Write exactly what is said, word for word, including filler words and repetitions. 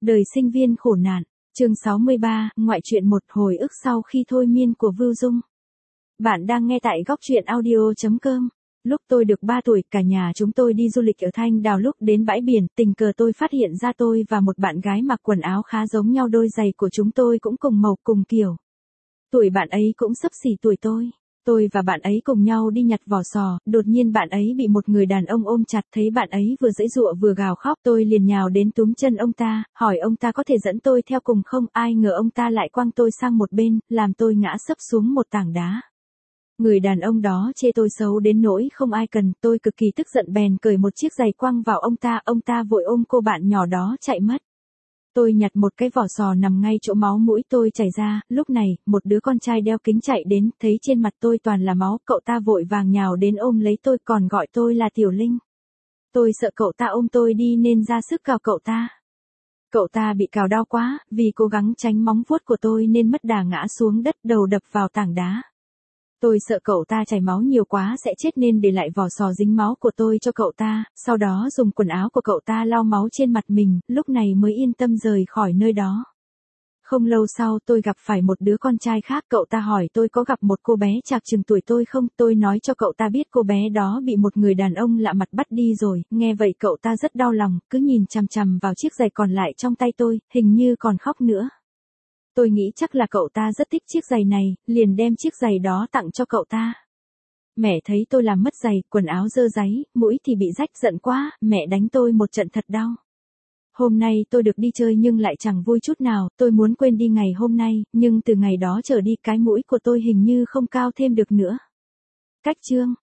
Đời sinh viên khổ nạn, chương sáu mươi ba, ngoại truyện một hồi ức sau khi thôi miên của Vưu Dung. Bạn đang nghe tại góc truyện audio chấm com. Lúc tôi được ba tuổi, cả nhà chúng tôi đi du lịch ở Thanh Đào, lúc đến bãi biển, tình cờ tôi phát hiện ra tôi và một bạn gái mặc quần áo khá giống nhau, đôi giày của chúng tôi cũng cùng màu cùng kiểu. Tuổi bạn ấy cũng xấp xỉ tuổi tôi. Tôi và bạn ấy cùng nhau đi nhặt vỏ sò, đột nhiên bạn ấy bị một người đàn ông ôm chặt, thấy bạn ấy vừa giãy giụa vừa gào khóc, tôi liền nhào đến túm chân ông ta, hỏi ông ta có thể dẫn tôi theo cùng không, ai ngờ ông ta lại quăng tôi sang một bên, làm tôi ngã sấp xuống một tảng đá. Người đàn ông đó chê tôi xấu đến nỗi không ai cần, tôi cực kỳ tức giận bèn cởi một chiếc giày quăng vào ông ta, ông ta vội ôm cô bạn nhỏ đó chạy mất. Tôi nhặt một cái vỏ sò nằm ngay chỗ máu mũi tôi chảy ra, lúc này, một đứa con trai đeo kính chạy đến, thấy trên mặt tôi toàn là máu, cậu ta vội vàng nhào đến ôm lấy tôi, còn gọi tôi là Tiểu Linh. Tôi sợ cậu ta ôm tôi đi nên ra sức cào cậu ta. Cậu ta bị cào đau quá, vì cố gắng tránh móng vuốt của tôi nên mất đà ngã xuống đất, đầu đập vào tảng đá. Tôi sợ cậu ta chảy máu nhiều quá sẽ chết nên để lại vỏ sò dính máu của tôi cho cậu ta, sau đó dùng quần áo của cậu ta lau máu trên mặt mình, lúc này mới yên tâm rời khỏi nơi đó. Không lâu sau tôi gặp phải một đứa con trai khác, cậu ta hỏi tôi có gặp một cô bé trạc chừng tuổi tôi không, tôi nói cho cậu ta biết cô bé đó bị một người đàn ông lạ mặt bắt đi rồi, nghe vậy cậu ta rất đau lòng, cứ nhìn chằm chằm vào chiếc giày còn lại trong tay tôi, hình như còn khóc nữa. Tôi nghĩ chắc là cậu ta rất thích chiếc giày này, liền đem chiếc giày đó tặng cho cậu ta. Mẹ thấy tôi làm mất giày, quần áo dơ dáy, mũi thì bị rách, giận quá, mẹ đánh tôi một trận thật đau. Hôm nay tôi được đi chơi nhưng lại chẳng vui chút nào, tôi muốn quên đi ngày hôm nay, nhưng từ ngày đó trở đi cái mũi của tôi hình như không cao thêm được nữa. Cách chương